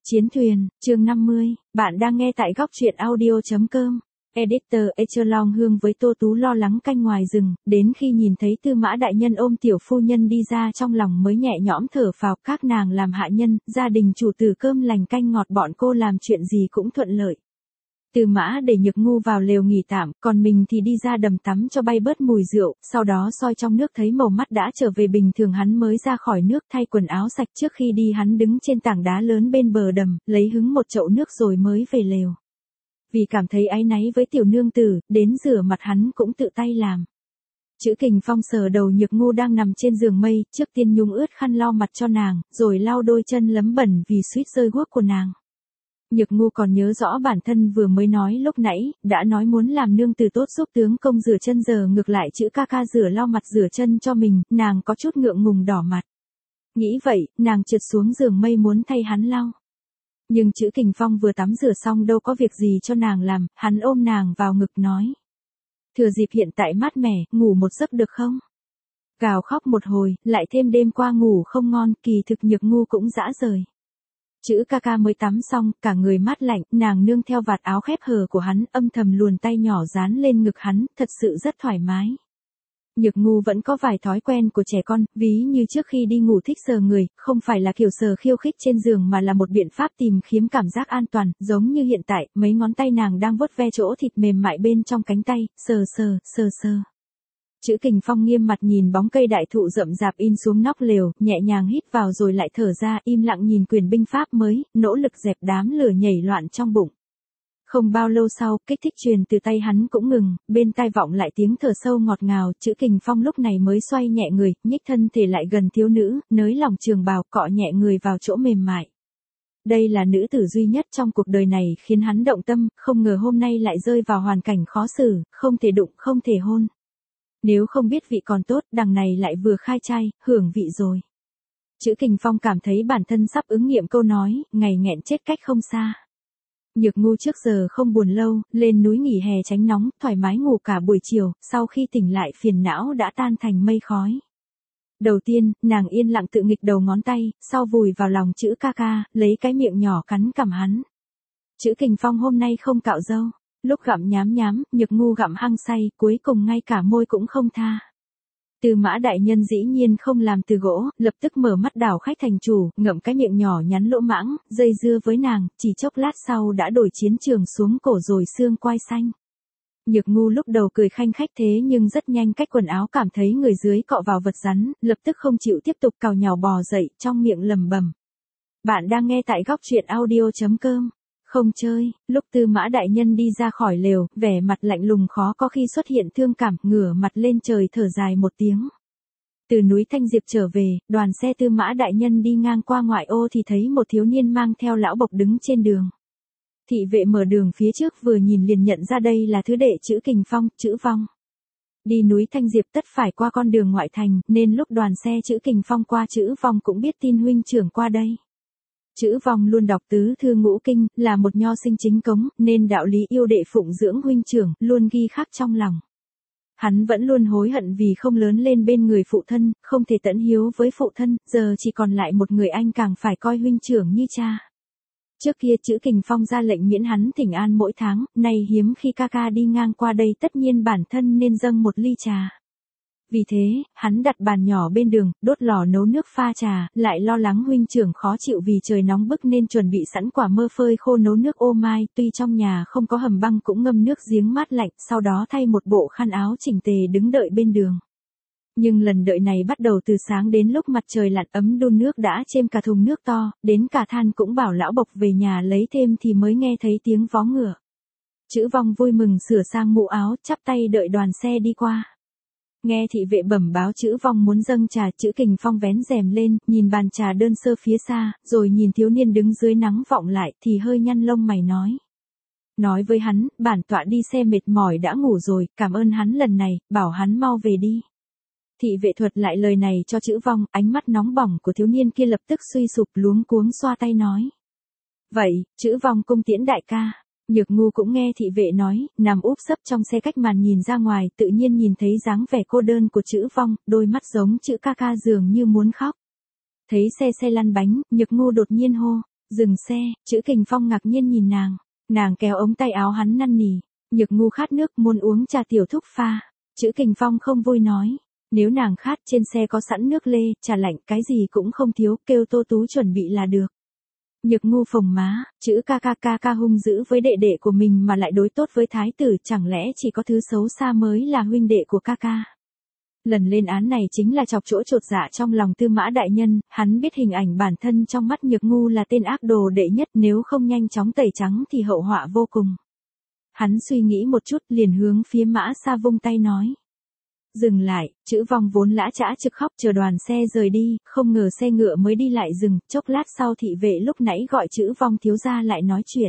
Chiến thuyền, chương 50, bạn đang nghe tại góc truyện audio.com. Editor Echelon Hương với Tô Tú lo lắng canh ngoài rừng, đến khi nhìn thấy Tư Mã đại nhân ôm tiểu phu nhân đi ra trong lòng mới nhẹ nhõm thở phào, các nàng làm hạ nhân, gia đình chủ tử cơm lành canh ngọt, bọn cô làm chuyện gì cũng thuận lợi. Tư Mã để Nhược Ngu vào lều nghỉ tạm, còn mình thì đi ra đầm tắm cho bay bớt mùi rượu, sau đó soi trong nước thấy màu mắt đã trở về bình thường, hắn mới ra khỏi nước thay quần áo sạch. Trước khi đi hắn đứng trên tảng đá lớn bên bờ đầm, lấy hứng một chậu nước rồi mới về lều. Vì cảm thấy áy náy với tiểu nương tử, đến rửa mặt hắn cũng tự tay làm. Chữ Kình Phong sờ đầu Nhược Ngu đang nằm trên giường mây, trước tiên nhúng ướt khăn lau mặt cho nàng, rồi lau đôi chân lấm bẩn vì suýt rơi guốc của nàng. Nhược Ngu còn nhớ rõ bản thân vừa mới nói lúc nãy, đã nói muốn làm nương tử tốt giúp tướng công rửa chân, giờ ngược lại chữ ca ca rửa lau mặt rửa chân cho mình, nàng có chút ngượng ngùng đỏ mặt. Nghĩ vậy, nàng trượt xuống giường mây muốn thay hắn lau. Nhưng chữ Kình Phong vừa tắm rửa xong đâu có việc gì cho nàng làm, hắn ôm nàng vào ngực nói. Thừa dịp hiện tại mát mẻ, ngủ một giấc được không? Gào khóc một hồi, lại thêm đêm qua ngủ không ngon, kỳ thực Nhược Ngu cũng dã rời. Chữ ca ca mới tắm xong, cả người mát lạnh, nàng nương theo vạt áo khép hờ của hắn, âm thầm luồn tay nhỏ dán lên ngực hắn, thật sự rất thoải mái. Nhược Ngu vẫn có vài thói quen của trẻ con, ví như trước khi đi ngủ thích sờ người, không phải là kiểu sờ khiêu khích trên giường mà là một biện pháp tìm kiếm cảm giác an toàn, giống như hiện tại, mấy ngón tay nàng đang vuốt ve chỗ thịt mềm mại bên trong cánh tay, sờ. Chữ Kình Phong nghiêm mặt nhìn bóng cây đại thụ rậm rạp in xuống nóc lều, nhẹ nhàng hít vào rồi lại thở ra, im lặng nhìn quyền binh pháp mới, nỗ lực dẹp đám lửa nhảy loạn trong bụng. Không bao lâu sau, kích thích truyền từ tay hắn cũng ngừng, bên tai vọng lại tiếng thở sâu ngọt ngào, chữ Kình Phong lúc này mới xoay nhẹ người, nhích thân thể lại gần thiếu nữ, nới lỏng trường bào, cọ nhẹ người vào chỗ mềm mại. Đây là nữ tử duy nhất trong cuộc đời này khiến hắn động tâm, không ngờ hôm nay lại rơi vào hoàn cảnh khó xử, không thể đụng, không thể hôn. Nếu không biết vị còn tốt, đằng này lại vừa khai trai, hưởng vị rồi. Chữ Kình Phong cảm thấy bản thân sắp ứng nghiệm câu nói, ngày nghẹn chết cách không xa. Nhược Ngu trước giờ không buồn lâu, lên núi nghỉ hè tránh nóng, thoải mái ngủ cả buổi chiều, sau khi tỉnh lại phiền não đã tan thành mây khói. Đầu tiên, nàng yên lặng tự nghịch đầu ngón tay, sau vùi vào lòng chữ ca ca, lấy cái miệng nhỏ cắn cằm hắn. Chữ Kình Phong hôm nay không cạo râu. Lúc gặm nhám, Nhược Ngu gặm hăng say, cuối cùng ngay cả môi cũng không tha. Tư Mã đại nhân dĩ nhiên không làm từ gỗ, lập tức mở mắt đảo khách thành chủ, ngậm cái miệng nhỏ nhắn lỗ mãng, dây dưa với nàng, chỉ chốc lát sau đã đổi chiến trường xuống cổ rồi xương quai xanh. Nhược Ngu lúc đầu cười khanh khách thế nhưng rất nhanh cách quần áo cảm thấy người dưới cọ vào vật rắn, lập tức không chịu tiếp tục cào nhào bò dậy, trong miệng lẩm bẩm. Bạn đang nghe tại góc truyện audio.com. Không chơi, lúc Tư Mã đại nhân đi ra khỏi lều, vẻ mặt lạnh lùng khó có khi xuất hiện thương cảm, ngửa mặt lên trời thở dài một tiếng. Từ núi Thanh Diệp trở về, đoàn xe Tư Mã đại nhân đi ngang qua ngoại ô thì thấy một thiếu niên mang theo lão bộc đứng trên đường. Thị vệ mở đường phía trước vừa nhìn liền nhận ra đây là thứ đệ chữ Kình Phong, chữ Vong. Đi núi Thanh Diệp tất phải qua con đường ngoại thành, nên lúc đoàn xe chữ Kình Phong qua chữ Vong cũng biết tin huynh trưởng qua đây. Chữ Vong luôn đọc tứ thư ngũ kinh, là một nho sinh chính cống, nên đạo lý yêu đệ phụng dưỡng huynh trưởng, luôn ghi khắc trong lòng. Hắn vẫn luôn hối hận vì không lớn lên bên người phụ thân, không thể tận hiếu với phụ thân, giờ chỉ còn lại một người anh càng phải coi huynh trưởng như cha. Trước kia chữ Kình Phong ra lệnh miễn hắn thỉnh an mỗi tháng, nay hiếm khi ca ca đi ngang qua đây tất nhiên bản thân nên dâng một ly trà. Vì thế, hắn đặt bàn nhỏ bên đường, đốt lò nấu nước pha trà, lại lo lắng huynh trưởng khó chịu vì trời nóng bức nên chuẩn bị sẵn quả mơ phơi khô nấu nước ô mai, tuy trong nhà không có hầm băng cũng ngâm nước giếng mát lạnh, sau đó thay một bộ khăn áo chỉnh tề đứng đợi bên đường. Nhưng lần đợi này bắt đầu từ sáng đến lúc mặt trời lặn, ấm đun nước đã chêm cả thùng nước to, đến cả than cũng bảo lão bộc về nhà lấy thêm thì mới nghe thấy tiếng vó ngựa. Chữ Vong vui mừng sửa sang mũ áo, chắp tay đợi đoàn xe đi qua. Nghe thị vệ bẩm báo chữ Vong muốn dâng trà, chữ Kình Phong vén rèm lên, nhìn bàn trà đơn sơ phía xa, rồi nhìn thiếu niên đứng dưới nắng vọng lại, thì hơi nhăn lông mày nói. Nói với hắn, bản tọa đi xe mệt mỏi đã ngủ rồi, cảm ơn hắn lần này, bảo hắn mau về đi. Thị vệ thuật lại lời này cho chữ Vong, ánh mắt nóng bỏng của thiếu niên kia lập tức suy sụp luống cuống xoa tay nói. Vậy, chữ Vong cung tiễn đại ca. Nhược Ngu cũng nghe thị vệ nói, nằm úp sấp trong xe cách màn nhìn ra ngoài, tự nhiên nhìn thấy dáng vẻ cô đơn của chữ Vong, đôi mắt giống chữ ca ca dường như muốn khóc. Thấy xe lăn bánh, Nhược Ngu đột nhiên hô, Dừng xe, Trữ Kình Phong ngạc nhiên nhìn nàng kéo ống tay áo hắn năn nỉ, Nhược Ngu khát nước muốn uống trà tiểu thúc pha. Trữ Kình Phong không vui nói, nếu nàng khát trên xe có sẵn nước lê, trà lạnh cái gì cũng không thiếu, kêu Tô Tú chuẩn bị là được. Nhược Ngu phồng má, Trữ ca hung dữ với đệ đệ của mình mà lại đối tốt với thái tử, chẳng lẽ chỉ có thứ xấu xa mới là huynh đệ của ca. Lần lên án này chính là chọc chỗ chột dạ trong lòng Tư Mã đại nhân, hắn biết hình ảnh bản thân trong mắt Nhược Ngu là tên ác đồ đệ nhất, nếu không nhanh chóng tẩy trắng thì hậu họa vô cùng. Hắn suy nghĩ một chút liền hướng phía Mã Sa vung tay nói. Dừng lại, Chữ Vong vốn lã chã trực khóc chờ đoàn xe rời đi, không ngờ xe ngựa mới đi lại dừng, chốc lát sau thị vệ lúc nãy gọi Chữ Vong thiếu gia lại nói chuyện.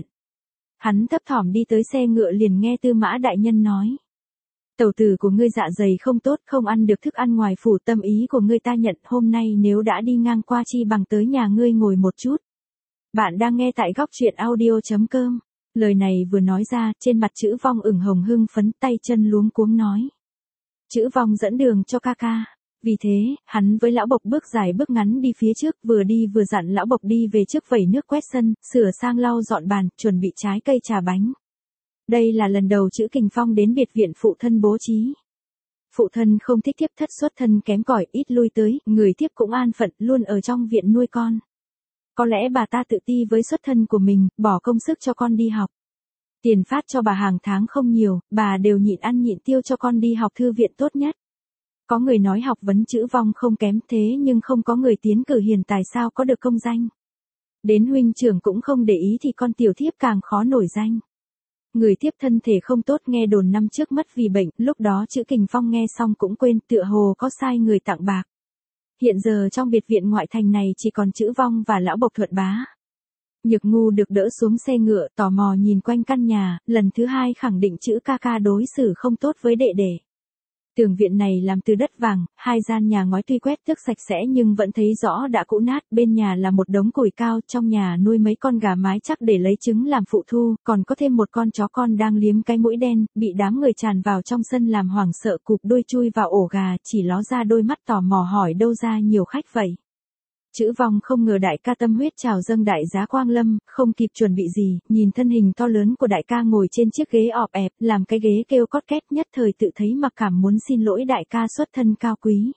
Hắn thấp thỏm đi tới xe ngựa liền nghe Tư Mã đại nhân nói. Tẩu tử của ngươi dạ dày không tốt, không ăn được thức ăn ngoài phủ, tâm ý của ngươi ta nhận, hôm nay nếu đã đi ngang qua chi bằng tới nhà ngươi ngồi một chút. Bạn đang nghe tại góc truyện audio.com. Lời này vừa nói ra, trên mặt Chữ Vong ửng hồng hưng phấn, tay chân luống cuống nói. Chữ Vong dẫn đường cho ca. Vì thế, hắn với lão Bộc bước dài bước ngắn đi phía trước, vừa đi vừa dặn lão Bộc đi về trước vẩy nước quét sân, sửa sang lau dọn bàn, chuẩn bị trái cây trà bánh. Đây là lần đầu Trữ Kình Phong đến biệt viện phụ thân bố trí. Phụ thân không thích thiếp thất xuất thân kém cỏi, ít lui tới, người thiếp cũng an phận, luôn ở trong viện nuôi con. Có lẽ bà ta tự ti với xuất thân của mình, bỏ công sức cho con đi học. Tiền phát cho bà hàng tháng không nhiều, bà đều nhịn ăn nhịn tiêu cho con đi học thư viện tốt nhất. Có người nói học vấn Chữ Vong không kém thế nhưng không có người tiến cử hiền tài sao có được công danh. Đến huynh trưởng cũng không để ý thì con tiểu thiếp càng khó nổi danh. Người thiếp thân thể không tốt, nghe đồn năm trước mất vì bệnh, lúc đó Trữ Kình Phong nghe xong cũng quên, tựa hồ có sai người tặng bạc. Hiện giờ trong biệt viện ngoại thành này chỉ còn Chữ Vong và lão Bộc Thuận Bá. Nhược Ngu được đỡ xuống xe ngựa, tò mò nhìn quanh căn nhà, lần thứ hai khẳng định Trữ ca đối xử không tốt với đệ đệ. Tường viện này làm từ đất vàng, hai gian nhà ngói tuy quét tước sạch sẽ nhưng vẫn thấy rõ đã cũ nát, bên nhà là một đống củi cao, trong nhà nuôi mấy con gà mái chắc để lấy trứng làm phụ thu, còn có thêm một con chó con đang liếm cái mũi đen, bị đám người tràn vào trong sân làm hoảng sợ, cụp đuôi chui vào ổ gà, chỉ ló ra đôi mắt tò mò hỏi đâu ra nhiều khách vậy. Chữ Vong không ngờ đại ca tâm huyết chào dâng đại giá Quang Lâm, không kịp chuẩn bị gì, nhìn thân hình to lớn của đại ca ngồi trên chiếc ghế ọp ẹp, làm cái ghế kêu cót két, nhất thời tự thấy mặc cảm muốn xin lỗi đại ca xuất thân cao quý.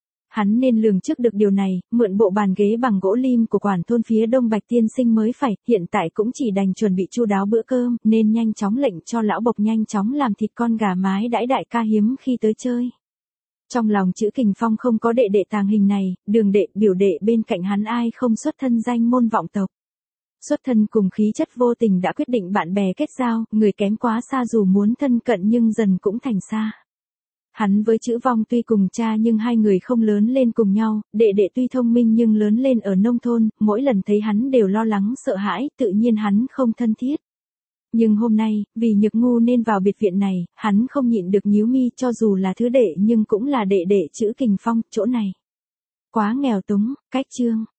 Hắn nên lường trước được điều này, mượn bộ bàn ghế bằng gỗ lim của quản thôn phía đông Bạch tiên sinh mới phải, hiện tại cũng chỉ đành chuẩn bị chu đáo bữa cơm, nên nhanh chóng lệnh cho lão Bộc nhanh chóng làm thịt con gà mái đãi đại ca hiếm khi tới chơi. Trong lòng Trữ Kình Phong không có đệ đệ tàng hình này, đường đệ, biểu đệ bên cạnh hắn ai không xuất thân danh môn vọng tộc. Xuất thân cùng khí chất vô tình đã quyết định bạn bè kết giao, người kém quá xa dù muốn thân cận nhưng dần cũng thành xa. Hắn với Chữ Vong tuy cùng cha nhưng hai người không lớn lên cùng nhau, đệ đệ tuy thông minh nhưng lớn lên ở nông thôn, mỗi lần thấy hắn đều lo lắng sợ hãi, tự nhiên hắn không thân thiết. Nhưng hôm nay, vì Nhược Ngu nên vào biệt viện này, hắn không nhịn được nhíu mi, cho dù là thứ đệ nhưng cũng là đệ đệ Trữ Kình Phong, chỗ này quá nghèo túng. Cách chương